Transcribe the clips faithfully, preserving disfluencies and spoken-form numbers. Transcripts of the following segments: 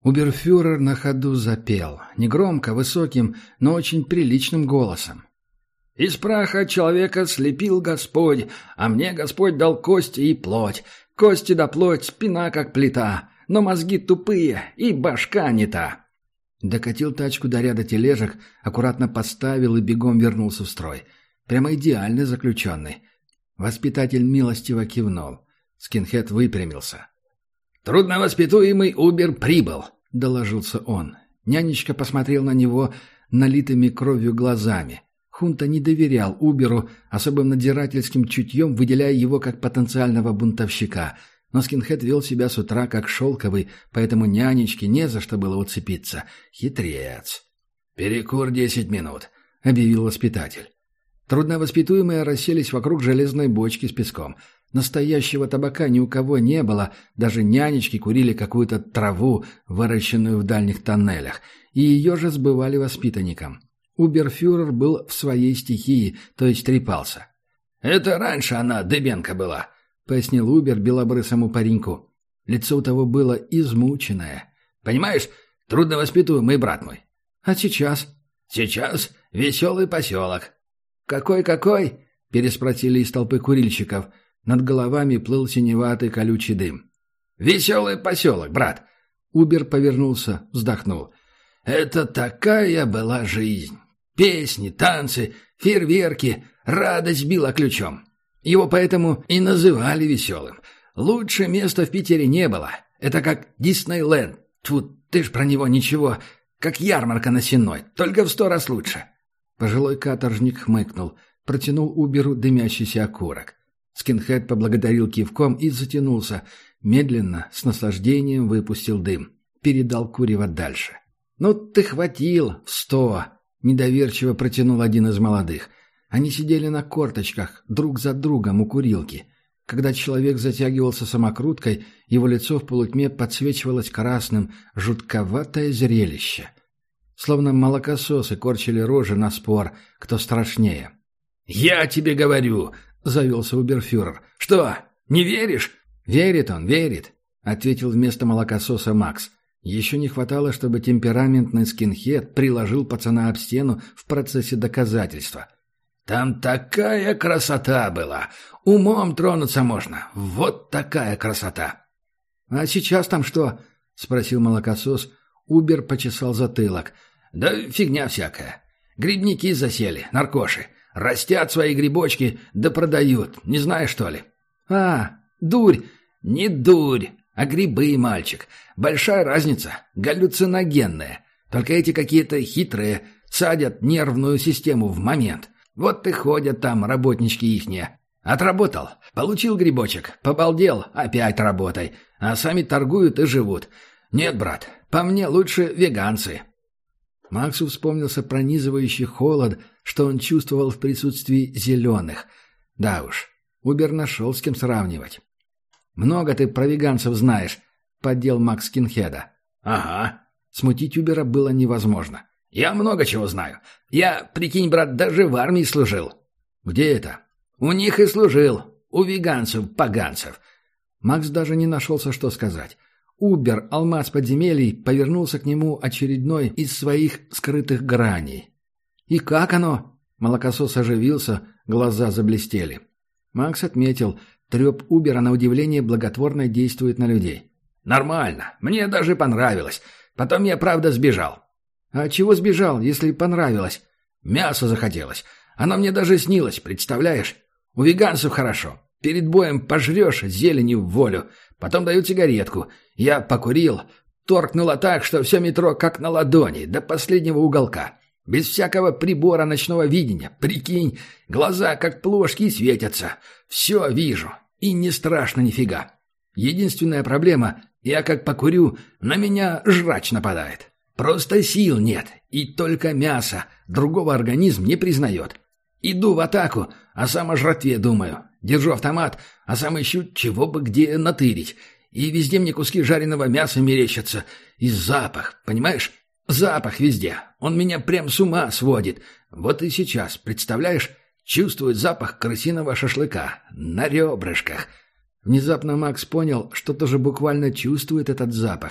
Уберфюрер на ходу запел, негромко, высоким, но очень приличным голосом. «Из праха человека слепил Господь, а мне Господь дал кости и плоть. Кости да плоть, спина как плита, но мозги тупые и башка не та». Докатил тачку до ряда тележек, аккуратно поставил и бегом вернулся в строй. Прямо идеально заключенный. Воспитатель милостиво кивнул. Скинхед выпрямился. «Трудновоспитуемый Убер прибыл», — доложился он. Нянечка посмотрел на него налитыми кровью глазами. Хунта не доверял Уберу, особым надзирательским чутьем выделяя его как потенциального бунтовщика. Но Скинхед вел себя с утра как шелковый, поэтому нянечке не за что было уцепиться. Хитрец. «Перекур десять минут», — объявил воспитатель. Трудновоспитуемые расселись вокруг железной бочки с песком. Настоящего табака ни у кого не было, даже нянечки курили какую-то траву, выращенную в дальних тоннелях, и ее же сбывали воспитанникам. Уберфюрер был в своей стихии, то есть трепался. «Это раньше она дыбенка была», — пояснил Убер белобрысому пареньку. Лицо у того было измученное. «Понимаешь, трудновоспитуемый брат мой». «А сейчас?» «Сейчас веселый поселок». «Какой-какой?» — переспросили из толпы курильщиков. Над головами плыл синеватый колючий дым. «Веселый поселок, брат!» Убер повернулся, вздохнул. «Это такая была жизнь! Песни, танцы, фейерверки, радость била ключом. Его поэтому и называли веселым. Лучше места в Питере не было. Это как Диснейленд. Тьфу, ты ж про него ничего. Как ярмарка на Сенной, только в сто раз лучше». Пожилой каторжник хмыкнул, протянул Уберу дымящийся окурок. Скинхед поблагодарил кивком и затянулся. Медленно, с наслаждением выпустил дым. Передал курево дальше. «Ну ты хватил в сто!» — недоверчиво протянул один из молодых. Они сидели на корточках, друг за другом у курилки. Когда человек затягивался самокруткой, его лицо в полутьме подсвечивалось красным, жутковатое зрелище. Словно молокососы корчили рожи на спор, кто страшнее. «Я тебе говорю!» — завелся Уберфюрер. «Что, не веришь?» «Верит он, верит», — ответил вместо молокососа Макс. Еще не хватало, чтобы темпераментный скинхед приложил пацана об стену в процессе доказательства. «Там такая красота была! Умом тронуться можно! Вот такая красота!» «А сейчас там что?» — спросил молокосос. Убер почесал затылок. «Да фигня всякая. Грибники засели, наркоши. Растят свои грибочки, да продают. Не знаешь, что ли?» «А, дурь!» «Не дурь, а грибы, мальчик. Большая разница. Галлюциногенные. Только эти какие-то хитрые, садят нервную систему в момент. Вот и ходят там работнички ихние. Отработал, получил грибочек, побалдел, опять работай. А сами торгуют и живут. Нет, брат, по мне лучше веганцы». Максу вспомнился пронизывающий холод, что он чувствовал в присутствии зеленых. Да уж, Убер нашел с кем сравнивать. «Много ты про веганцев знаешь», — поддел Макс Скинхеда. «Ага». Смутить Убера было невозможно. «Я много чего знаю. Я, прикинь, брат, даже в армии служил». «Где это?» «У них и служил. У веганцев-поганцев». Макс даже не нашелся, что сказать. Убер, алмаз подземелий, повернулся к нему очередной из своих скрытых граней. «И как оно?» Молокосос оживился, глаза заблестели. Макс отметил, треп Убера на удивление благотворно действует на людей. «Нормально. Мне даже понравилось. Потом я, правда, сбежал». «А чего сбежал, если понравилось?» «Мясо захотелось. Оно мне даже снилось, представляешь? У веганцев хорошо. Перед боем пожрешь зелени в волю. Потом дают сигаретку. Я покурил. Торкнуло так, что все метро как на ладони, до последнего уголка. Без всякого прибора ночного видения. Прикинь, глаза как плошки светятся. Все вижу. И не страшно нифига. Единственная проблема, я как покурю, на меня жрач нападает. Просто сил нет. И только мясо. Другого организм не признает. Иду в атаку, а сам о жратве думаю. Держу автомат, а сам ищу, чего бы где натырить. И везде мне куски жареного мяса мерещатся. И запах, понимаешь? Запах везде. Он меня прям с ума сводит. Вот и сейчас, представляешь, чувствую запах крысиного шашлыка на ребрышках. Внезапно Макс понял, что тоже буквально чувствует этот запах.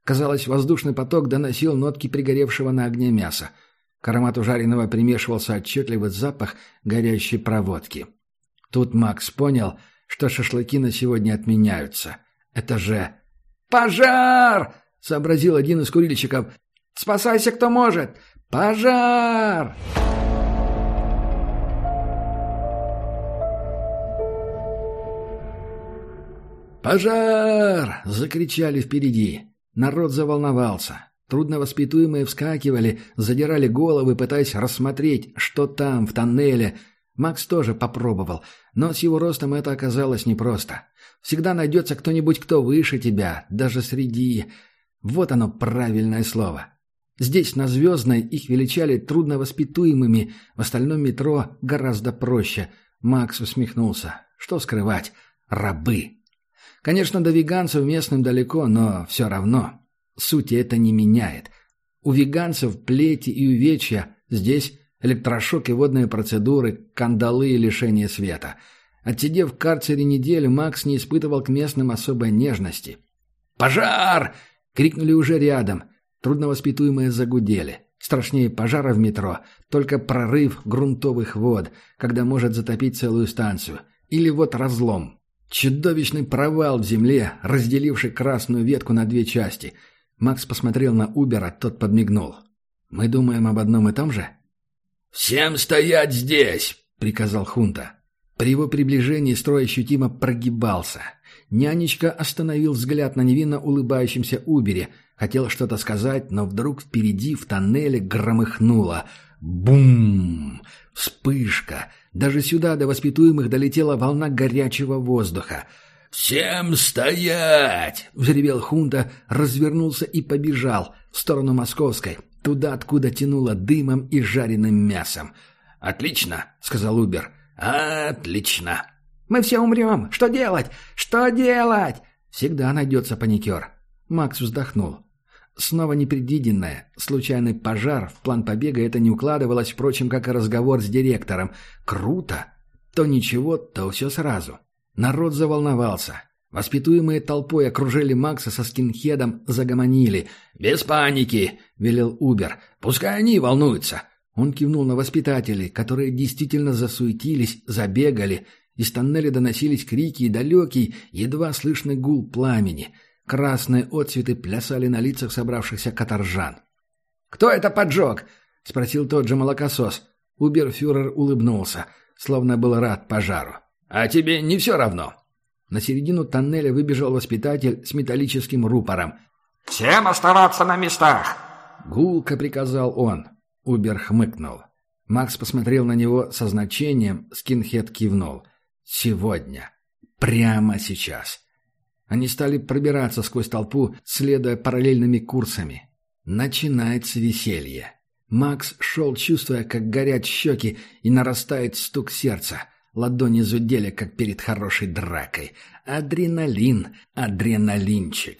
Казалось, воздушный поток доносил нотки пригоревшего на огне мяса. К аромату жареного примешивался отчетливый запах горящей проводки. Тут Макс понял, что шашлыки на сегодня отменяются. Это же... «Пожар!» — сообразил один из курильщиков. «Спасайся, кто может! Пожар!» «Пожар!» — закричали впереди. Народ заволновался. Трудновоспитуемые вскакивали, задирали головы, пытаясь рассмотреть, что там, в тоннеле. Макс тоже попробовал, но с его ростом это оказалось непросто. Всегда найдется кто-нибудь, кто выше тебя, даже среди... Вот оно, правильное слово. Здесь, на Звездной, их величали трудновоспитуемыми, в остальном метро гораздо проще. Макс усмехнулся. Что скрывать? Рабы. Конечно, до веганцев местным далеко, но все равно. Сути это не меняет. У веганцев плети и увечья, здесь электрошок и водные процедуры, кандалы и лишение света. Отсидев в карцере неделю, Макс не испытывал к местным особой нежности. «Пожар!» — крикнули уже рядом. Трудновоспитуемые загудели. Страшнее пожара в метро, только прорыв грунтовых вод, когда может затопить целую станцию. Или вот разлом. Чудовищный провал в земле, разделивший красную ветку на две части. Макс посмотрел на Убера, тот подмигнул. «Мы думаем об одном и том же?» «Всем стоять здесь!» — приказал Хунта. При его приближении строй ощутимо прогибался. Нянечка остановил взгляд на невинно улыбающемся Убере. Хотел что-то сказать, но вдруг впереди в тоннеле громыхнуло. Бум! Вспышка! Даже сюда до воспитуемых долетела волна горячего воздуха. «Всем стоять!» — взревел Хунта, развернулся и побежал в сторону Московской, туда, откуда тянуло дымом и жареным мясом. «Отлично!» — сказал Убер. «Отлично!» «Мы все умрем! Что делать? Что делать?» Всегда найдется паникер. Макс вздохнул. Снова непредвиденное, случайный пожар, в план побега это не укладывалось, впрочем, как и разговор с директором. Круто! То ничего, то все сразу. Народ заволновался. Воспитуемые толпой окружили Макса со скинхедом, загомонили. «Без паники!» — велел Убер. «Пускай они волнуются!» Он кивнул на воспитателей, которые действительно засуетились, забегали. Из тоннеля доносились крики и далекий, едва слышный гул пламени. Красные отцветы плясали на лицах собравшихся каторжан. «Кто это поджег?» — спросил тот же молокосос. Уберфюрер улыбнулся, словно был рад пожару. «А тебе не все равно?» На середину тоннеля выбежал воспитатель с металлическим рупором. «Всем оставаться на местах!» Гулко приказал он. Убер хмыкнул. Макс посмотрел на него со значением, скинхед кивнул. «Сегодня. Прямо сейчас». Они стали пробираться сквозь толпу, следуя параллельными курсами. Начинается веселье. Макс шел, чувствуя, как горят щеки и нарастает стук сердца. Ладони зудели, как перед хорошей дракой. Адреналин, адреналинчик.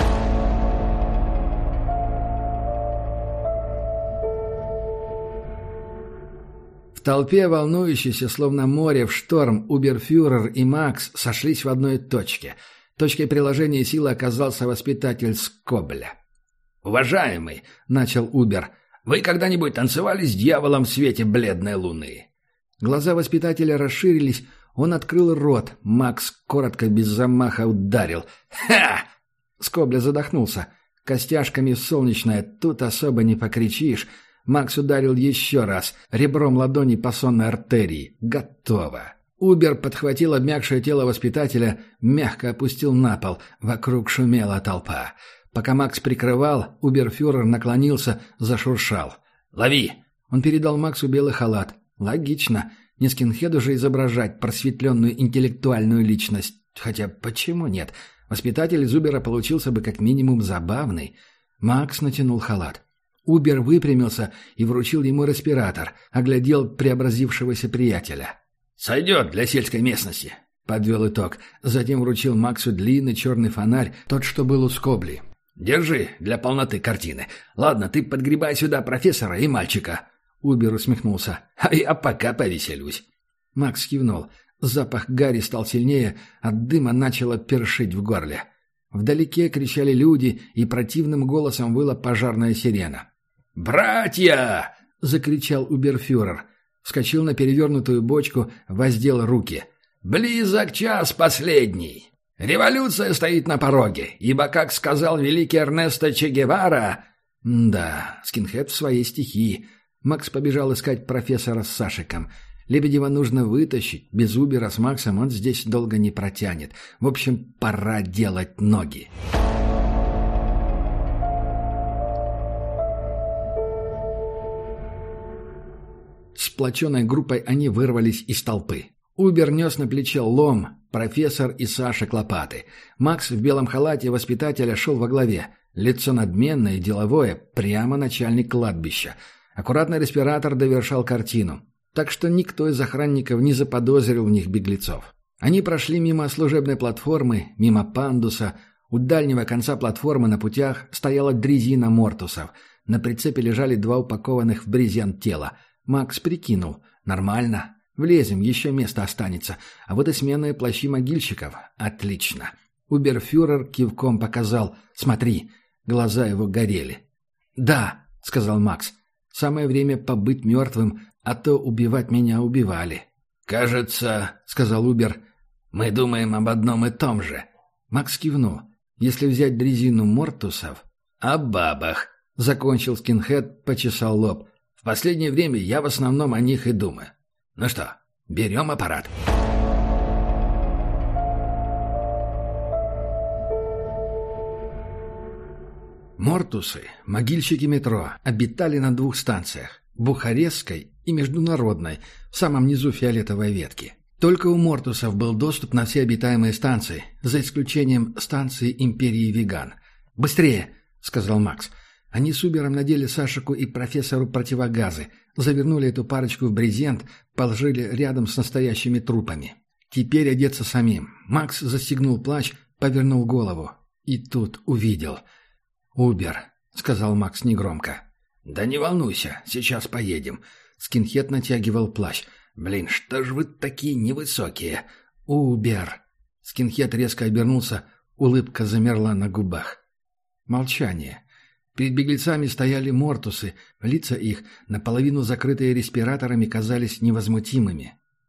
В толпе, волнующейся, словно море в шторм, Уберфюрер и Макс сошлись в одной точке — Точкой приложения силы оказался воспитатель Скобля. «Уважаемый», — начал Убер, — «вы когда-нибудь танцевали с дьяволом в свете бледной луны?» Глаза воспитателя расширились, он открыл рот, Макс коротко без замаха ударил. «Ха!» Скобля задохнулся. Костяшками в солнечное, тут особо не покричишь. Макс ударил еще раз, ребром ладони по сонной артерии. Готово. Убер подхватил обмякшее тело воспитателя, мягко опустил на пол. Вокруг шумела толпа. Пока Макс прикрывал, Уберфюрер наклонился, зашуршал. «Лови!» Он передал Максу белый халат. Логично. Не скинхеду же изображать просветленную интеллектуальную личность. Хотя почему нет? Воспитатель из Убера получился бы как минимум забавный. Макс натянул халат. Убер выпрямился и вручил ему респиратор, оглядел преобразившегося приятеля. «Сойдет для сельской местности», — подвел итог. Затем вручил Максу длинный черный фонарь, тот, что был у Скобли. «Держи для полноты картины. Ладно, ты подгребай сюда профессора и мальчика». Убер усмехнулся. «А я пока повеселюсь». Макс кивнул. Запах гари стал сильнее, от дыма начало першить в горле. Вдалеке кричали люди, и противным голосом выла пожарная сирена. «Братья!» — закричал уберфюрер. Вскочил на перевернутую бочку, воздел руки. «Близок час последний! Революция стоит на пороге, ибо, как сказал великий Эрнесто Че Гевара...» Да, скинхед в своей стихии. Макс побежал искать профессора с Сашиком. Лебедева нужно вытащить. Без Убера с Максом он здесь долго не протянет. В общем, пора делать ноги. Сплоченной группой они вырвались из толпы. Убер нес на плече лом, профессор и Сашек лопаты. Макс в белом халате воспитателя шел во главе. Лицо надменное и деловое, прямо начальник кладбища. Аккуратный респиратор довершал картину. Так что никто из охранников не заподозрил в них беглецов. Они прошли мимо служебной платформы, мимо пандуса. У дальнего конца платформы на путях стояла дрезина мортусов. На прицепе лежали два упакованных в брезент тела. Макс прикинул. Нормально. Влезем, еще место останется. А вот и сменные плащи могильщиков. Отлично. Уберфюрер кивком показал. Смотри. Глаза его горели. «Да», — сказал Макс. «Самое время побыть мертвым, а то убивать меня убивали». «Кажется», — сказал Убер, — «мы думаем об одном и том же». Макс кивнул. «Если взять дрезину мортусов...» «О бабах», — закончил скинхед, почесал лоб. «В последнее время я в основном о них и думаю. Ну что, берем аппарат». Мортусы, могильщики метро, обитали на двух станциях – Бухарестской и Международной, в самом низу фиолетовой ветки. Только у мортусов был доступ на все обитаемые станции, за исключением станции Империи Веган. «Быстрее!» – сказал Макс. Они с Убером надели Сашику и профессору противогазы, завернули эту парочку в брезент, положили рядом с настоящими трупами. Теперь одеться самим. Макс застегнул плащ, повернул голову. И тут увидел. «Убер», — сказал Макс негромко. «Да не волнуйся, сейчас поедем». Скинхед натягивал плащ. «Блин, что ж вы такие невысокие?» «Убер». Скинхед резко обернулся, улыбка замерла на губах. Молчание. Перед беглецами стояли мортусы, лица их, наполовину закрытые респираторами, казались невозмутимыми.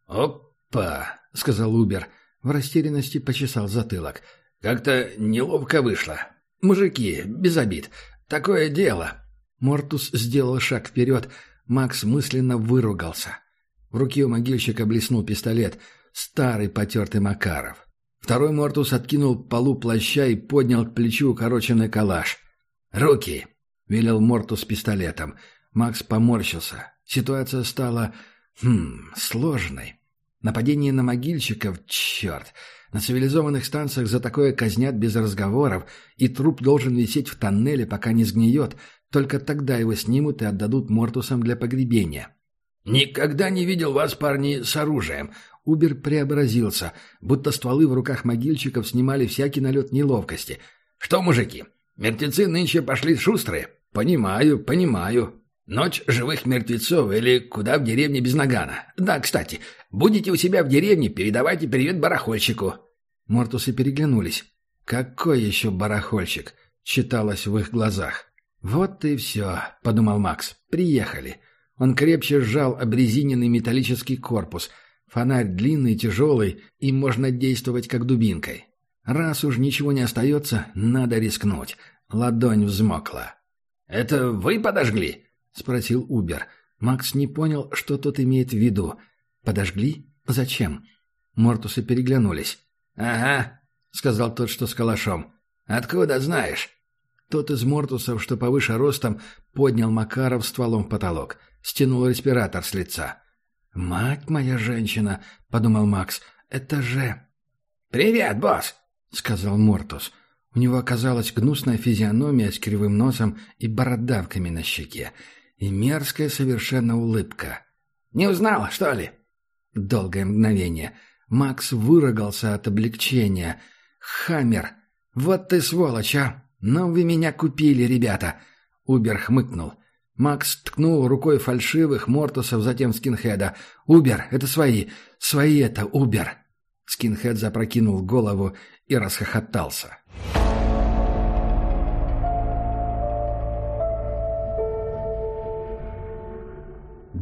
«Опа!» — сказал Убер. В растерянности почесал затылок. «Как-то неловко вышло. Мужики, без обид. Такое дело». Мортус сделал шаг вперед. Макс мысленно выругался. В руке у могильщика блеснул пистолет. Старый потертый Макаров. Второй Мортус откинул полу плаща и поднял к плечу укороченный калаш. «Руки!» — велел Мортус пистолетом. Макс поморщился. Ситуация стала... Хм... сложной. Нападение на могильщиков... Черт! На цивилизованных станциях за такое казнят без разговоров, и труп должен висеть в тоннеле, пока не сгниет. Только тогда его снимут и отдадут мортусам для погребения. «Никогда не видел вас, парни, с оружием». Убер преобразился, будто стволы в руках могильщиков снимали всякий налет неловкости. «Что, мужики, мертвецы нынче пошли шустрые?» «Понимаю, понимаю. Ночь живых мертвецов или куда в деревне без нагана. Да, кстати, будете у себя в деревне, передавайте привет барахольщику». Мортусы переглянулись. «Какой еще барахольщик?» — читалось в их глазах. «Вот и все», — подумал Макс. «Приехали». Он крепче сжал обрезиненный металлический корпус. Фонарь длинный, тяжелый, и можно действовать как дубинкой. Раз уж ничего не остается, надо рискнуть. Ладонь взмокла. «Это вы подожгли?» — спросил Убер. Макс не понял, что тот имеет в виду. «Подожгли? Зачем?» Мортусы переглянулись. «Ага», — сказал тот, что с калашом. «Откуда знаешь?» Тот из мортусов, что повыше ростом, поднял Макаров стволом в потолок. Стянул респиратор с лица. «Мать моя женщина!» — подумал Макс. «Это же...» «Привет, босс!» — сказал Мортус. У него оказалась гнусная физиономия с кривым носом и бородавками на щеке. И мерзкая совершенно улыбка. «Не узнал, что ли?» Долгое мгновение. Макс выругался от облегчения. «Хаммер! Вот ты сволочь, а! Ну вы меня купили, ребята!» Убер хмыкнул. Макс ткнул рукой фальшивых мортусов, затем скинхеда. «Убер, это свои! Свои это, Убер!» Скинхед запрокинул голову и расхохотался.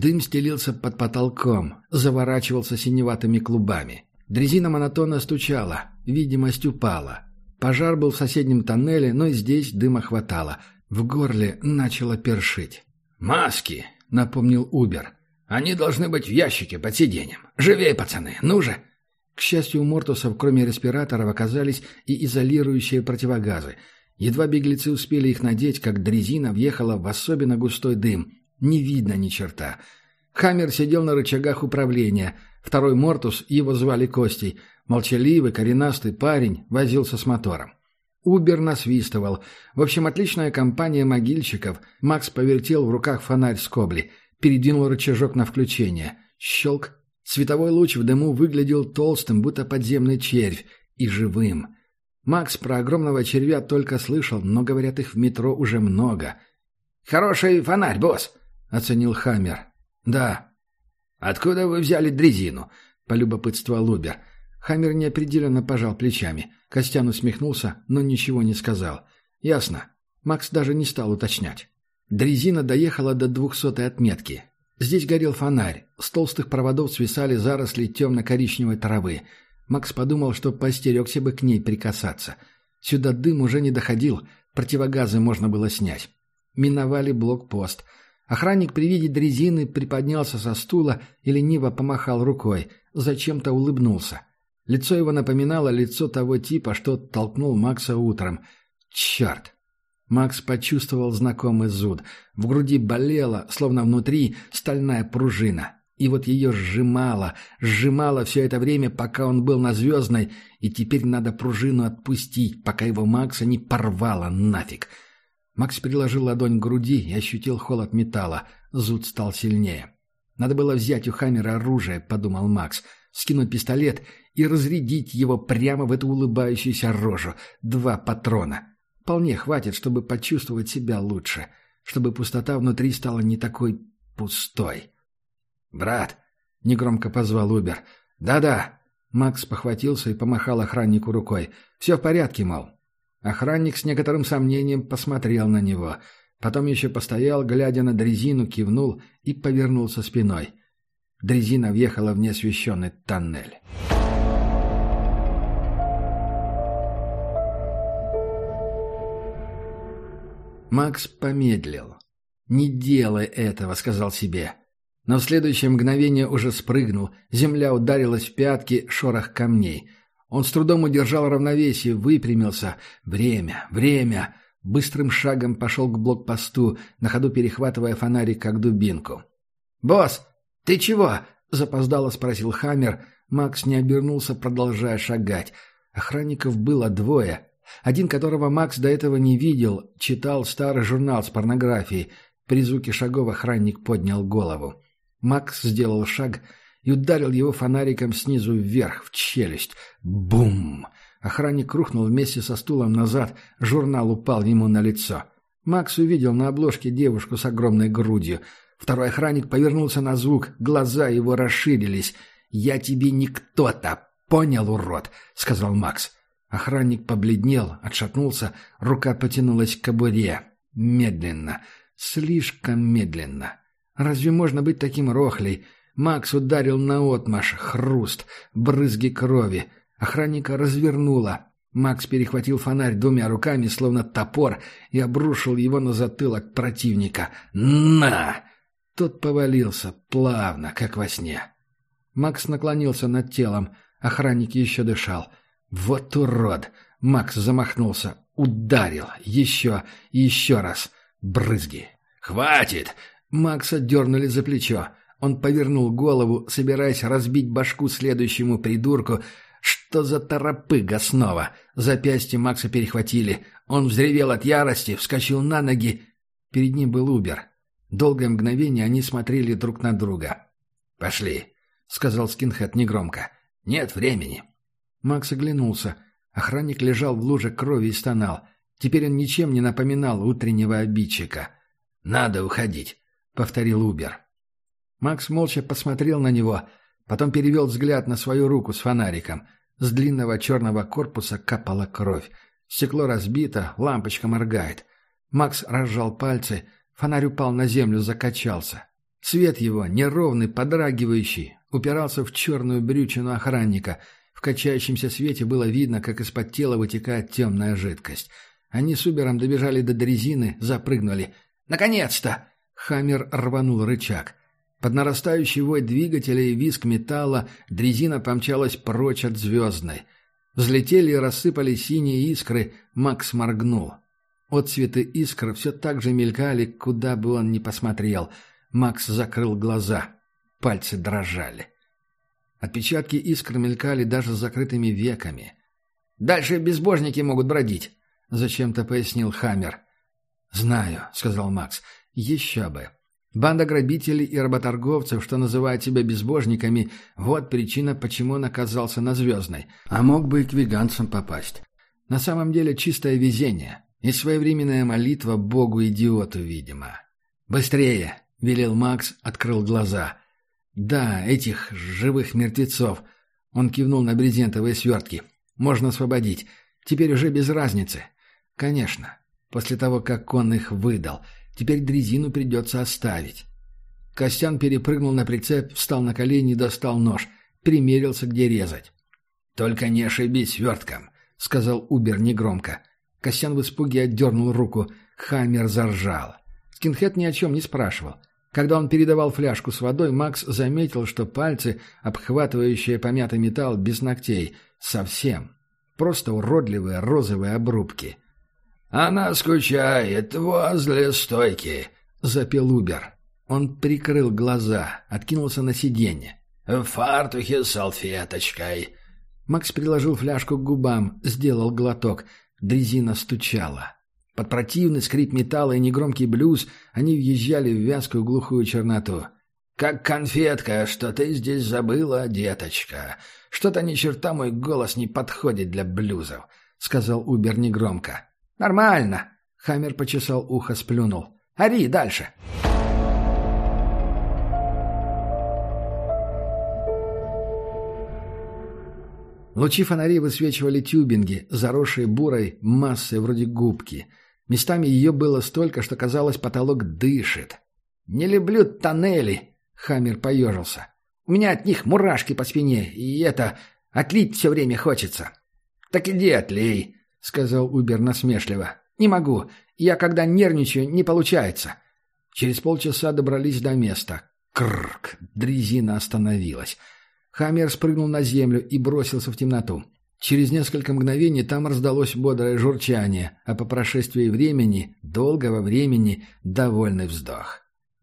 Дым стелился под потолком, заворачивался синеватыми клубами. Дрезина монотонно стучала, видимость упала. Пожар был в соседнем тоннеле, но и здесь дыма хватало. В горле начало першить. «Маски!» — напомнил Убер. «Они должны быть в ящике под сиденьем. Живей, пацаны, ну же!» К счастью, у Мортусов, кроме респираторов, оказались и изолирующие противогазы. Едва беглецы успели их надеть, как дрезина въехала в особенно густой дым. Не видно ни черта. Хаммер сидел на рычагах управления. Второй Мортус, его звали Костей, молчаливый, коренастый парень, возился с мотором. Убер насвистывал. В общем, отличная компания могильщиков. Макс повертел в руках фонарь скобли, передвинул рычажок на включение. Щелк. Световой луч в дыму выглядел толстым, будто подземный червь, и живым. Макс про огромного червя только слышал, но, говорят, их в метро уже много. «Хороший фонарь, босс!» — оценил Хаммер. «Да». «Откуда вы взяли дрезину?» — полюбопытствовал Убер. Хаммер неопределенно пожал плечами. Костян усмехнулся, но ничего не сказал. «Ясно». Макс даже не стал уточнять. Дрезина доехала до двухсотой отметки. Здесь горел фонарь. С толстых проводов свисали заросли темно-коричневой травы. Макс подумал, что поостерегся бы к ней прикасаться. Сюда дым уже не доходил, противогазы можно было снять. Миновали блокпост. Охранник при виде дрезины приподнялся со стула и лениво помахал рукой. Зачем-то улыбнулся. Лицо его напоминало лицо того типа, что толкнул Макса утром. Черт! Макс почувствовал знакомый зуд. В груди болело, словно внутри стальная пружина. И вот ее сжимало, сжимало все это время, пока он был на Звездной, и теперь надо пружину отпустить, пока его Макса не порвало нафиг. Макс приложил ладонь к груди и ощутил холод металла. Зуд стал сильнее. «Надо было взять у Хаммера оружие», — подумал Макс, скинуть пистолет и разрядить его прямо в эту улыбающуюся рожу. Два патрона. Вполне хватит, чтобы почувствовать себя лучше, чтобы пустота внутри стала не такой пустой. «Брат!» — негромко позвал Убер. «Да-да!» — Макс похватился и помахал охраннику рукой. «Все в порядке, мол». Охранник с некоторым сомнением посмотрел на него. Потом еще постоял, глядя на дрезину, кивнул и повернулся спиной. Дрезина въехала в неосвещенный тоннель. Макс помедлил. «Не делай этого», — сказал себе. Но в следующее мгновение уже спрыгнул, земля ударилась в пятки, шорох камней. Он с трудом удержал равновесие, выпрямился. Время, время. Быстрым шагом пошел к блокпосту, на ходу перехватывая фонарик как дубинку. «Босс, ты чего?» — запоздало спросил Хаммер. Макс не обернулся, продолжая шагать. Охранников было двое. Один, которого Макс до этого не видел, читал старый журнал с порнографией. При звуке шагов охранник поднял голову. Макс сделал шаг и ударил его фонариком снизу вверх, в челюсть. Бум! Охранник рухнул вместе со стулом назад, журнал упал ему на лицо. Макс увидел на обложке девушку с огромной грудью. Второй охранник повернулся на звук, глаза его расширились. «Я тебе не кто-то, понял, урод?» — сказал Макс. Охранник побледнел, отшатнулся, рука потянулась к кобуре. Медленно, слишком медленно. Разве можно быть таким рохлей? Макс ударил наотмашь, хруст, брызги крови. Охранника развернуло. Макс перехватил фонарь двумя руками, словно топор, и обрушил его на затылок противника. «На!» Тот повалился, плавно, как во сне. Макс наклонился над телом. Охранник еще дышал. «Вот урод!» Макс замахнулся. Ударил. Еще и еще раз. Брызги. «Хватит!» Макса дернули за плечо. Он повернул голову, собираясь разбить башку следующему придурку. Что за торопыга снова? Запястье Макса перехватили. Он взревел от ярости, вскочил на ноги. Перед ним был Убер. Долгое мгновение они смотрели друг на друга. «Пошли», — сказал скинхед негромко. «Нет времени». Макс оглянулся. Охранник лежал в луже крови и стонал. Теперь он ничем не напоминал утреннего обидчика. «Надо уходить», — повторил Убер. Макс молча посмотрел на него, потом перевел взгляд на свою руку с фонариком. С длинного черного корпуса капала кровь. Стекло разбито, лампочка моргает. Макс разжал пальцы, фонарь упал на землю, закачался. Свет его, неровный, подрагивающий, упирался в черную брючину охранника. В качающемся свете было видно, как из-под тела вытекает темная жидкость. Они с Убером добежали до дрезины, запрыгнули. «Наконец-то!» Хаммер рванул рычаг. Под нарастающий вой двигателя и визг металла дрезина помчалась прочь от звездной. Взлетели и рассыпали синие искры. Макс моргнул. Отцветы искр все так же мелькали, куда бы он ни посмотрел. Макс закрыл глаза. Пальцы дрожали. Отпечатки искр мелькали даже с закрытыми веками. «Дальше безбожники могут бродить», — зачем-то пояснил Хаммер. «Знаю», — сказал Макс. «Еще бы. Банда грабителей и работорговцев, что называют себя безбожниками, вот причина, почему он оказался на Звездной. А мог бы и к веганцам попасть. На самом деле чистое везение. И своевременная молитва Богу-идиоту, видимо». «Быстрее!» — велел Макс, открыл глаза. «Да, этих живых мертвецов». Он кивнул на брезентовые свертки. «Можно освободить. Теперь уже без разницы». «Конечно. После того, как он их выдал. Теперь дрезину придется оставить». Костян перепрыгнул на прицеп, встал на колени и достал нож. Примерился, где резать. «Только не ошибись свертком», — сказал Убер негромко. Костян в испуге отдернул руку. Хаммер заржал. Скинхед ни о чем не спрашивал. Когда он передавал фляжку с водой, Макс заметил, что пальцы, обхватывающие помятый металл без ногтей, совсем. Просто уродливые розовые обрубки. «Она скучает возле стойки», — запел Убер. Он прикрыл глаза, откинулся на сиденье. «В фартухе с салфеточкой». Макс приложил фляжку к губам, сделал глоток. Дрезина стучала. Под противный скрип металла и негромкий блюз они въезжали в вязкую глухую черноту. «Как конфетка, что ты здесь забыла, деточка. Что-то ни черта мой голос не подходит для блюзов», — сказал Убер негромко. «Нормально», — Хаммер почесал ухо, сплюнул. «Ори дальше». Лучи фонарей высвечивали тюбинги, заросшие бурой массой вроде губки. Местами ее было столько, что, казалось, потолок дышит. «Не люблю тоннели», — Хаммер поежился. «У меня от них мурашки по спине, и это... отлить все время хочется». «Так иди отлей», — сказал Убер насмешливо. «Не могу. Я, когда нервничаю, не получается». Через полчаса добрались до места. Крррк! Дрезина остановилась. Хаммер спрыгнул на землю и бросился в темноту. Через несколько мгновений там раздалось бодрое журчание, а по прошествии времени, долгого времени, довольный вздох.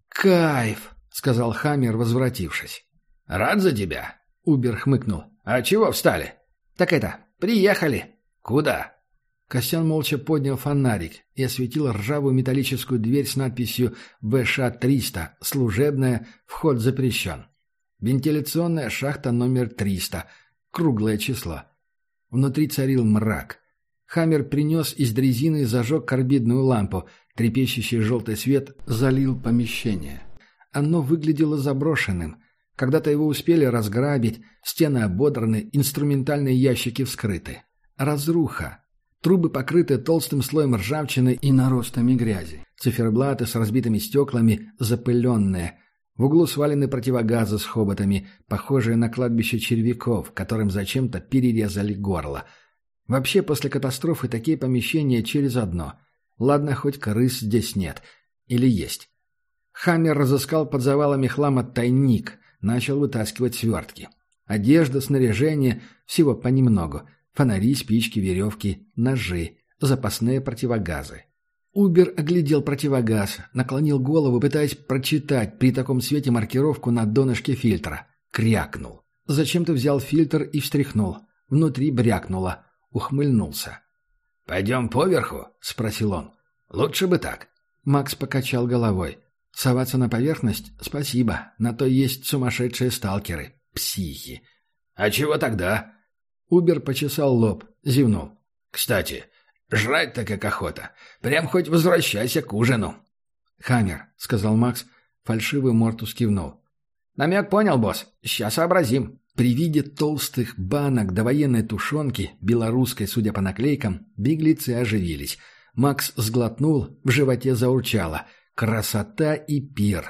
«Кайф!» — сказал Хаммер, возвратившись. «Рад за тебя!» — Убер хмыкнул. «А чего встали?» «Так это, приехали!» «Куда?» Костян молча поднял фонарик и осветил ржавую металлическую дверь с надписью вэ ша триста, служебная, вход запрещен. Вентиляционная шахта номер триста, круглое число. Внутри царил мрак. Хаммер принес из дрезины и зажег карбидную лампу. Трепещущий желтый свет залил помещение. Оно выглядело заброшенным. Когда-то его успели разграбить, стены ободраны, инструментальные ящики вскрыты. Разруха. Трубы покрыты толстым слоем ржавчины и наростами грязи. Циферблаты с разбитыми стеклами, запыленные. В углу свалены противогазы с хоботами, похожие на кладбище червяков, которым зачем-то перерезали горло. Вообще, после катастрофы такие помещения через одно. Ладно, хоть крыс здесь нет. Или есть. Хаммер разыскал под завалами хлама тайник, начал вытаскивать свертки. Одежда, снаряжение, всего понемногу. Фонари, спички, веревки, ножи, запасные противогазы. Убер оглядел противогаз, наклонил голову, пытаясь прочитать при таком свете маркировку на донышке фильтра. Крякнул. Зачем-то взял фильтр и встряхнул. Внутри брякнуло. Ухмыльнулся. «Пойдем поверху?» — спросил он. «Лучше бы так». Макс покачал головой. «Соваться на поверхность? Спасибо. На то есть сумасшедшие сталкеры. Психи». «А чего тогда?» Убер почесал лоб, зевнул. «Кстати, жрать-то как охота. Прям хоть возвращайся к ужину». «Хаммер», — сказал Макс, фальшивый Мортус кивнул. «Намек понял, босс. Сейчас сообразим». При виде толстых банок довоенной тушенки, белорусской, судя по наклейкам, беглецы оживились. Макс сглотнул, в животе заурчало. «Красота и пир».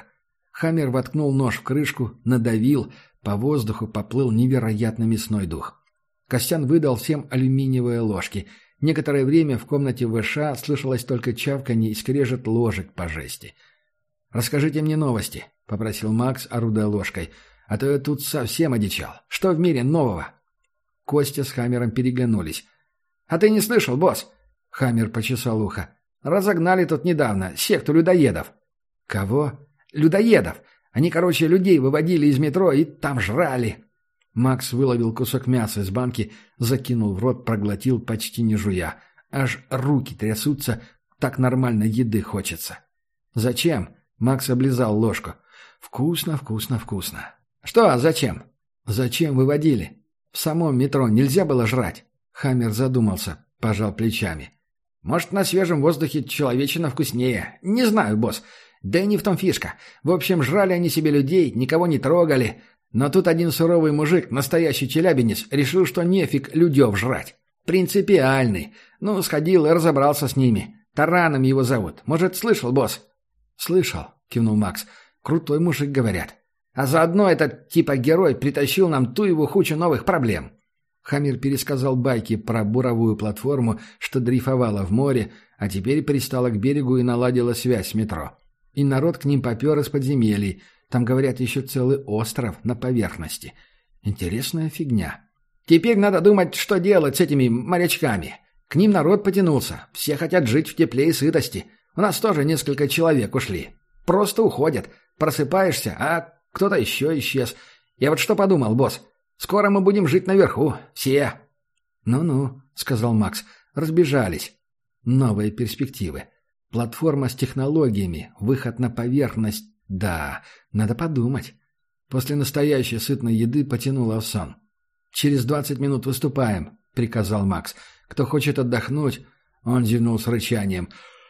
Хаммер воткнул нож в крышку, надавил, по воздуху поплыл невероятно мясной дух. Костян выдал всем алюминиевые ложки. Некоторое время в комнате ВШ слышалось только чавканье и скрежет ложек по жести. «Расскажите мне новости», — попросил Макс, орудуя ложкой. «А то я тут совсем одичал. Что в мире нового?» Костя с Хаммером переглянулись. «А ты не слышал, босс?» — Хаммер почесал ухо. «Разогнали тут недавно секту людоедов». «Кого?» «Людоедов. Они, короче, людей выводили из метро и там жрали». Макс выловил кусок мяса из банки, закинул в рот, проглотил, почти не жуя. Аж руки трясутся, так нормально еды хочется. «Зачем?» — Макс облизал ложку. «Вкусно, вкусно, вкусно». «Что, зачем?» «Зачем выводили? В самом метро нельзя было жрать?» Хаммер задумался, пожал плечами. «Может, на свежем воздухе человечина вкуснее. Не знаю, босс. Да и не в том фишка. В общем, жрали они себе людей, никого не трогали. Но тут один суровый мужик, настоящий челябинец, решил, что нефиг людев жрать. Принципиальный. Ну, сходил и разобрался с ними. Тараном его зовут. Может, слышал, босс?» «Слышал», — кивнул Макс. «Крутой мужик, говорят. А заодно этот типа герой притащил нам ту его кучу новых проблем». Хаммер пересказал байки про буровую платформу, что дрейфовала в море, а теперь пристала к берегу и наладила связь с метро. И народ к ним попер из подземелий. Там, говорят, еще целый остров на поверхности. Интересная фигня. «Теперь надо думать, что делать с этими морячками. К ним народ потянулся. Все хотят жить в тепле и сытости. У нас тоже несколько человек ушли. Просто уходят. Просыпаешься, а кто-то еще исчез. Я вот что подумал, босс. Скоро мы будем жить наверху. Все». «Ну-ну», — сказал Макс. «Разбежались. Новые перспективы. Платформа с технологиями, выход на поверхность. Да, надо подумать». После настоящей сытной еды потянуло в сон. «Через двадцать минут выступаем», — приказал Макс. «Кто хочет отдохнуть...» Он зевнул с рычанием.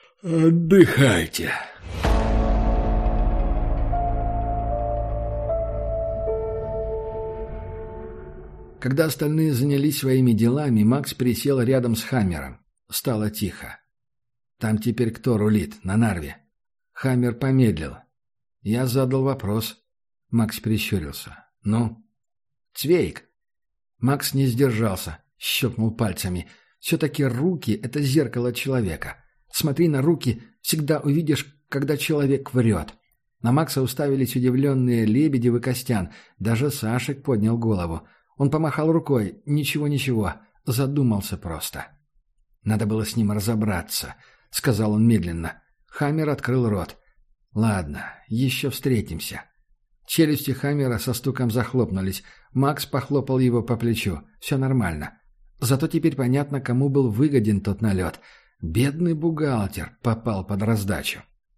«Отдыхайте». Когда остальные занялись своими делами, Макс присел рядом с Хаммером. Стало тихо. «Там теперь кто рулит? На Нарве?» Хаммер помедлил. Я задал вопрос. Макс прищурился. «Ну?» «Цвейк». Макс не сдержался, щелкнул пальцами. «Все-таки руки — это зеркало человека. Смотри на руки, всегда увидишь, когда человек врет». На Макса уставились удивленные Лебедев и Костян. Даже Сашек поднял голову. Он помахал рукой. «Ничего-ничего». Задумался просто. «Надо было с ним разобраться», — сказал он медленно. Хаммер открыл рот. «Ладно, еще встретимся». Челюсти Хаммера со стуком захлопнулись. Макс похлопал его по плечу. «Все нормально. Зато теперь понятно, кому был выгоден тот налет. Бедный бухгалтер попал под раздачу».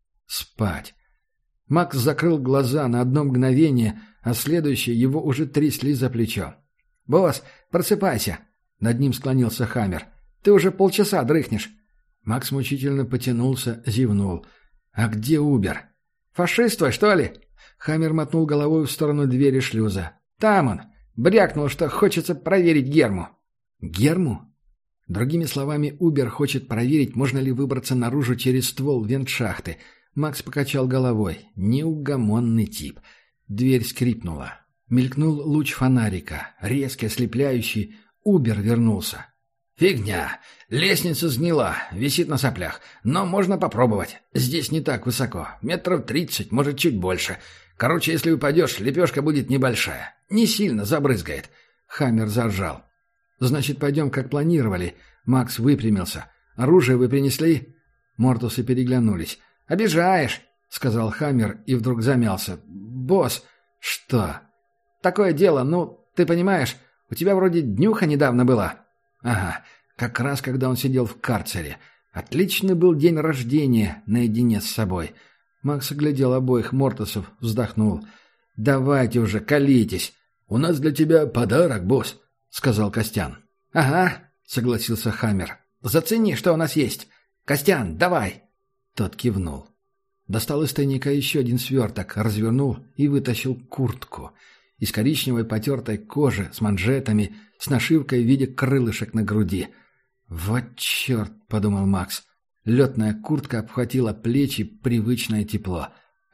Спать. Макс закрыл глаза на одно мгновение, а следующее его уже трясли за плечо. «Босс, просыпайся!» Над ним склонился Хаммер. «Ты уже полчаса дрыхнешь». Макс мучительно потянулся, зевнул. «А где Убер?» «Фашист твой, что ли?» Хаммер мотнул головой в сторону двери шлюза. «Там он! Брякнул, что хочется проверить Герму». «Герму?» Другими словами, Убер хочет проверить, можно ли выбраться наружу через ствол вентшахты. Макс покачал головой. Неугомонный тип. Дверь скрипнула. Мелькнул луч фонарика. Резкий, ослепляющий. Убер вернулся. «Фигня. Лестница сгнила. Висит на соплях. Но можно попробовать. Здесь не так высоко. Метров тридцать, может, чуть больше. Короче, если упадешь, лепешка будет небольшая. Не сильно забрызгает». Хаммер заржал. «Значит, пойдем, как планировали». Макс выпрямился. «Оружие вы принесли?» Мортусы переглянулись. «Обижаешь», — сказал Хаммер и вдруг замялся. «Босс». «Что?» «Такое дело, ну, ты понимаешь, у тебя вроде днюха недавно была». «Ага, как раз когда он сидел в карцере. Отличный был день рождения наедине с собой». Макс оглядел обоих Мортусов, вздохнул. «Давайте уже, колитесь. У нас для тебя подарок, босс», — сказал Костян. «Ага», — согласился Хаммер. «Зацени, что у нас есть. Костян, давай». Тот кивнул. Достал из тайника еще один сверток, развернул и вытащил куртку. Из коричневой потертой кожи, с манжетами, с нашивкой в виде крылышек на груди. «Вот черт!» — подумал Макс. Летная куртка обхватила плечи, привычное тепло.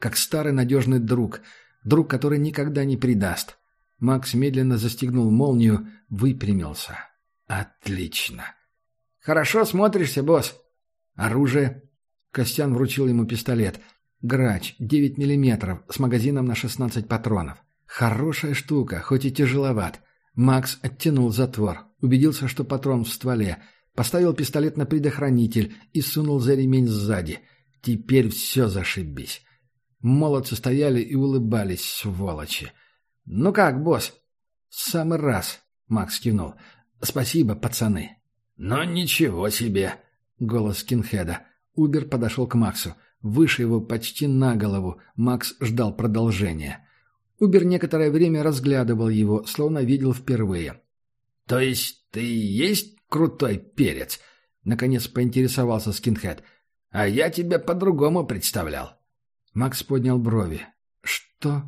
как старый надежный друг, друг, который никогда не предаст. Макс медленно застегнул молнию, выпрямился. «Отлично!» «Хорошо смотришься, босс!» «Оружие?» Костян вручил ему пистолет. «Грач, девять миллиметров, с магазином на шестнадцать патронов. Хорошая штука, хоть и тяжеловат». Макс оттянул затвор, убедился, что патрон в стволе, поставил пистолет на предохранитель и сунул за ремень сзади. Теперь все зашибись. Молодцы стояли и улыбались, сволочи. «Ну как, босс?» «В самый раз», — Макс кивнул. «Спасибо, пацаны». «Ну ничего себе!» — голос скинхеда. Убер подошел к Максу. Выше его почти на голову. Макс ждал продолжения. Убер некоторое время разглядывал его, словно видел впервые. «То есть ты и есть крутой перец?» — наконец поинтересовался скинхед. «А я тебя по-другому представлял». Макс поднял брови. «Что?»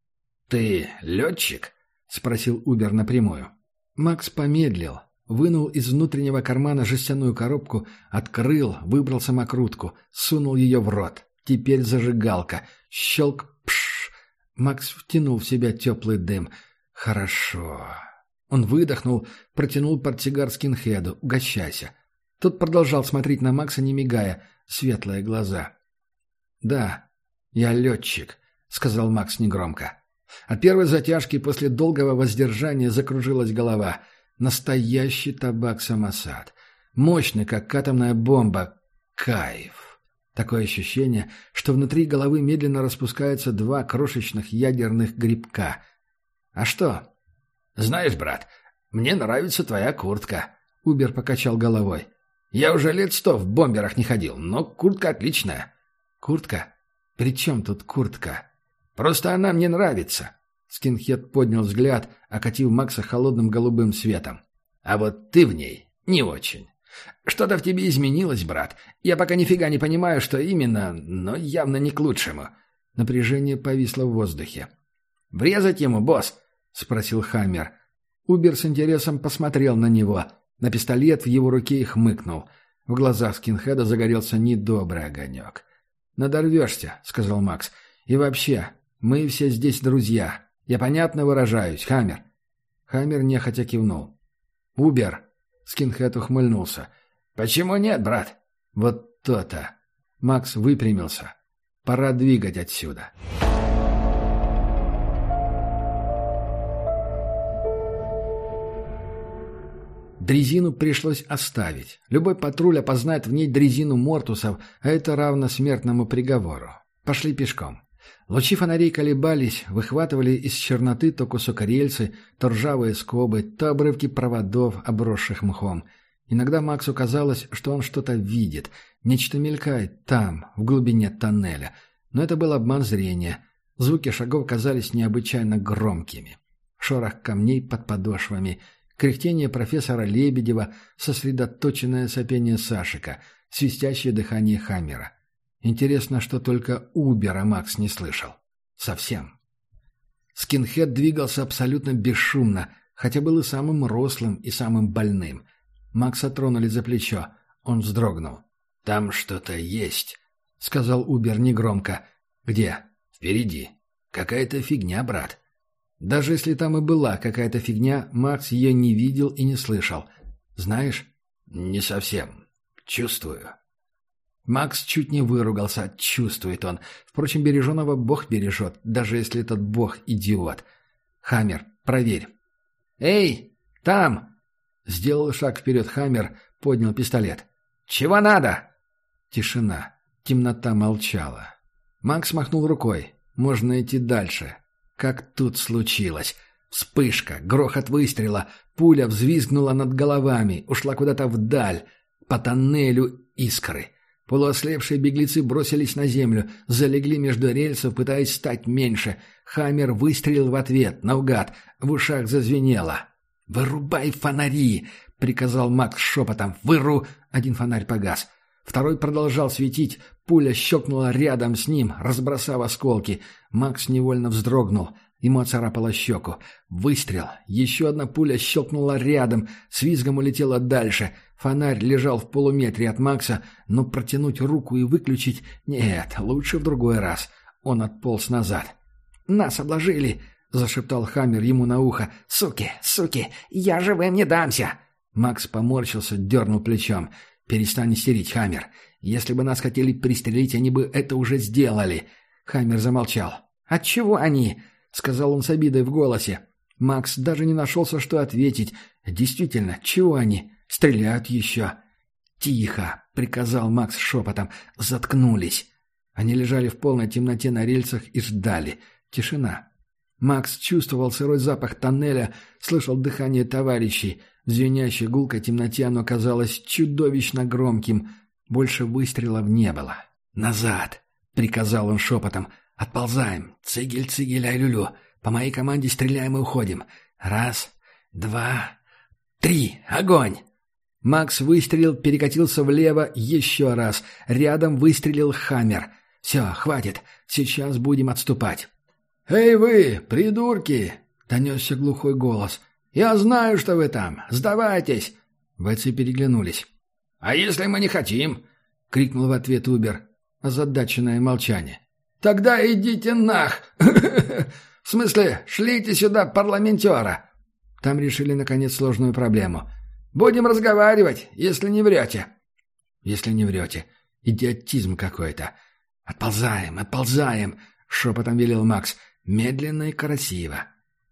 «Ты летчик?» — спросил Убер напрямую. Макс помедлил, вынул из внутреннего кармана жестяную коробку, открыл, выбрал самокрутку, сунул ее в рот. Теперь зажигалка. Щелк, пш. Макс втянул в себя теплый дым. «Хорошо». Он выдохнул, протянул портсигар скинхеду. «Угощайся». Тот продолжал смотреть на Макса, не мигая, светлые глаза. «Да, я летчик», — сказал Макс негромко. От первой затяжки после долгого воздержания закружилась голова. Настоящий табак-самосад. Мощный, как атомная бомба. Кайф. Такое ощущение, что внутри головы медленно распускаются два крошечных ядерных грибка. «А что?» «Знаешь, брат, мне нравится твоя куртка», — Убер покачал головой. «Я уже лет сто в бомберах не ходил, но куртка отличная». «Куртка? При чем тут куртка?» «Просто она мне нравится». Скинхед поднял взгляд, окатив Макса холодным голубым светом. «А вот ты в ней не очень. Что-то в тебе изменилось, брат. Я пока нифига не понимаю, что именно, но явно не к лучшему». Напряжение повисло в воздухе. «Врезать ему, босс?» — спросил Хаммер. Убер с интересом посмотрел на него. На пистолет в его руке и хмыкнул. В глазах скинхеда загорелся недобрый огонек. «Надорвешься», — сказал Макс. «И вообще, мы все здесь друзья. Я понятно выражаюсь, Хаммер?» Хаммер нехотя кивнул. «Убер», — скинхед ухмыльнулся. «Почему нет, брат?» «Вот то-то». Макс выпрямился. «Пора двигать отсюда». Дрезину пришлось оставить. Любой патруль опознает в ней дрезину мортусов, а это равно смертному приговору. Пошли пешком. Лучи фонарей колебались, выхватывали из черноты то кусок рельсы, то ржавые скобы, то обрывки проводов, обросших мхом. Иногда Максу казалось, что он что-то видит, нечто мелькает там, в глубине тоннеля. Но это был обман зрения. Звуки шагов казались необычайно громкими. Шорох камней под подошвами, кряхтение профессора Лебедева, сосредоточенное сопение Сашика, свистящее дыхание Хаммера. Интересно, что только Убера Макс не слышал. Совсем. Скинхед двигался абсолютно бесшумно, хотя был и самым рослым, и самым больным. Макса тронули за плечо. Он вздрогнул. «Там что-то есть», — сказал Убер негромко. «Где?» «Впереди. Какая-то фигня, брат». Даже если там и была какая-то фигня, Макс ее не видел и не слышал. «Знаешь?» «Не совсем. Чувствую». Макс чуть не выругался. Чувствует он. Впрочем, береженого Бог бережет, даже если этот Бог идиот. «Хаммер, проверь». «Эй, там!» Сделал шаг вперед Хаммер, поднял пистолет. «Чего надо?» Тишина. Темнота молчала. Макс махнул рукой. «Можно идти дальше». Как тут случилось? Вспышка, грохот выстрела, пуля взвизгнула над головами, ушла куда-то вдаль. По тоннелю искры. Полуослепшие беглецы бросились на землю, залегли между рельсов, пытаясь стать меньше. Хаммер выстрелил в ответ, наугад, в ушах зазвенело. «Вырубай фонари!» — приказал Макс шепотом. «Выру!» — один фонарь погас. Второй продолжал светить, пуля щелкнула рядом с ним, разбросав осколки. Макс невольно вздрогнул, ему оцарапало щеку. Выстрел, еще одна пуля щелкнула рядом, с визгом улетела дальше. Фонарь лежал в полуметре от Макса, но протянуть руку и выключить — нет, лучше в другой раз. Он отполз назад. «Нас обложили!» — зашептал Хаммер ему на ухо. «Суки, суки, я живым не дамся!» Макс поморщился, дернул плечом. «Перестань истерить, Хаммер. Если бы нас хотели пристрелить, они бы это уже сделали». Хаммер замолчал. «Отчего они?» — сказал он с обидой в голосе. Макс даже не нашелся, что ответить. «Действительно, чего они? Стреляют еще». «Тихо!» — приказал Макс шепотом. «Заткнулись!» Они лежали в полной темноте на рельсах и ждали. Тишина. Макс чувствовал сырой запах тоннеля, слышал дыхание товарищей. В звенящей гулкой темноте оно казалось чудовищно громким. Больше выстрелов не было. «Назад!» — приказал он шепотом. «Отползаем! Цигель, цигель, ай-лю-лю! По моей команде стреляем и уходим! Раз, два, три! Огонь!» Макс выстрелил, перекатился влево еще раз. Рядом выстрелил Хаммер. «Все, хватит. Сейчас будем отступать». «Эй вы, придурки!» — донесся глухой голос. «Я знаю, что вы там. Сдавайтесь!» Бойцы переглянулись. «А если мы не хотим?» — крикнул в ответ Убер. Озадаченное молчание. «Тогда идите нах! В смысле, шлите сюда парламентера!» Там решили, наконец, сложную проблему. «Будем разговаривать, если не врете». «Если не врете. Идиотизм какой-то». «Отползаем, отползаем!» — шепотом велел Макс. «Медленно и красиво».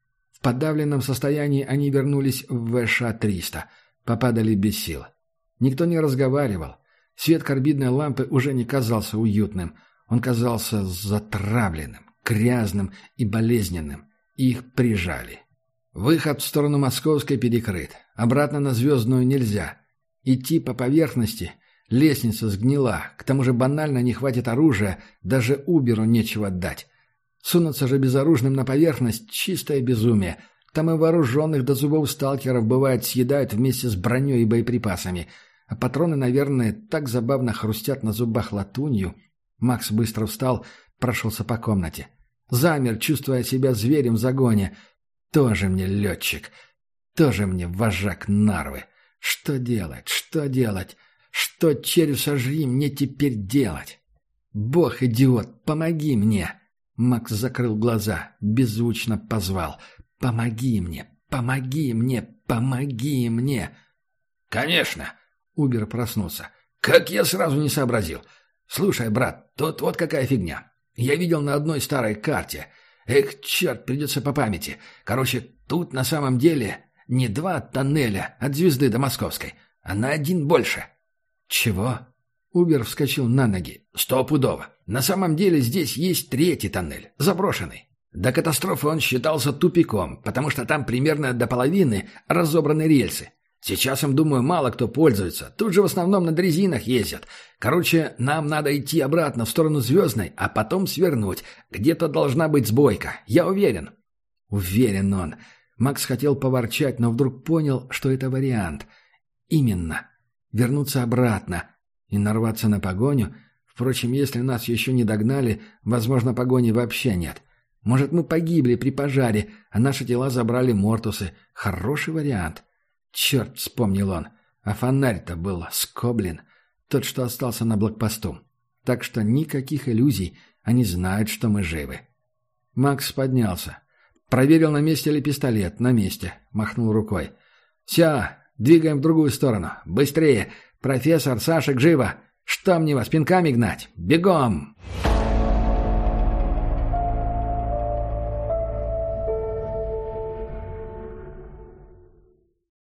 В подавленном состоянии они вернулись в вэ ша триста. Попадали без сил. Никто не разговаривал. Свет карбидной лампы уже не казался уютным. Он казался затравленным, грязным и болезненным. Их прижали. Выход в сторону Московской перекрыт. Обратно на Звездную нельзя. Идти по поверхности. Лестница сгнила. К тому же банально не хватит оружия. Даже Уберу нечего дать. Сунуться же безоружным на поверхность — чистое безумие. Там и вооруженных до зубов сталкеров, бывает, съедают вместе с броней и боеприпасами. А патроны, наверное, так забавно хрустят на зубах латунью. Макс быстро встал, прошелся по комнате. Замер, чувствуя себя зверем в загоне. Тоже мне летчик. Тоже мне вожак Нарвы. Что делать? Что делать? Что, червь сожри, мне теперь делать? Бог, идиот, помоги мне! Макс закрыл глаза, беззвучно позвал. «Помоги мне! Помоги мне! Помоги мне!» «Конечно!» — Убер проснулся. «Как я сразу не сообразил! Слушай, брат, тут вот какая фигня. Я видел на одной старой карте. Эх, черт, придется по памяти. Короче, тут на самом деле не два тоннеля от Звезды до Московской, а на один больше». «Чего?» Убер вскочил на ноги. «Стопудово. На самом деле здесь есть третий тоннель, заброшенный. До катастрофы он считался тупиком, потому что там примерно до половины разобраны рельсы. Сейчас им, думаю, мало кто пользуется. Тут же в основном на дрезинах ездят. Короче, нам надо идти обратно в сторону Звездной, а потом свернуть. Где-то должна быть сбойка. Я уверен». Уверен он. Макс хотел поворчать, но вдруг понял, что это вариант. Именно. Вернуться обратно. И нарваться на погоню. Впрочем, если нас еще не догнали, возможно, погони вообще нет. Может, мы погибли при пожаре, а наши тела забрали мортусы. Хороший вариант. Черт, вспомнил он. А фонарь-то был скоблен. Тот, что остался на блокпосту. Так что никаких иллюзий. Они знают, что мы живы. Макс поднялся. Проверил, на месте ли пистолет. На месте. Махнул рукой. «Все, двигаем в другую сторону. Быстрее! Профессор, Сашек, живо! Что мне вас, пинками гнать? Бегом!»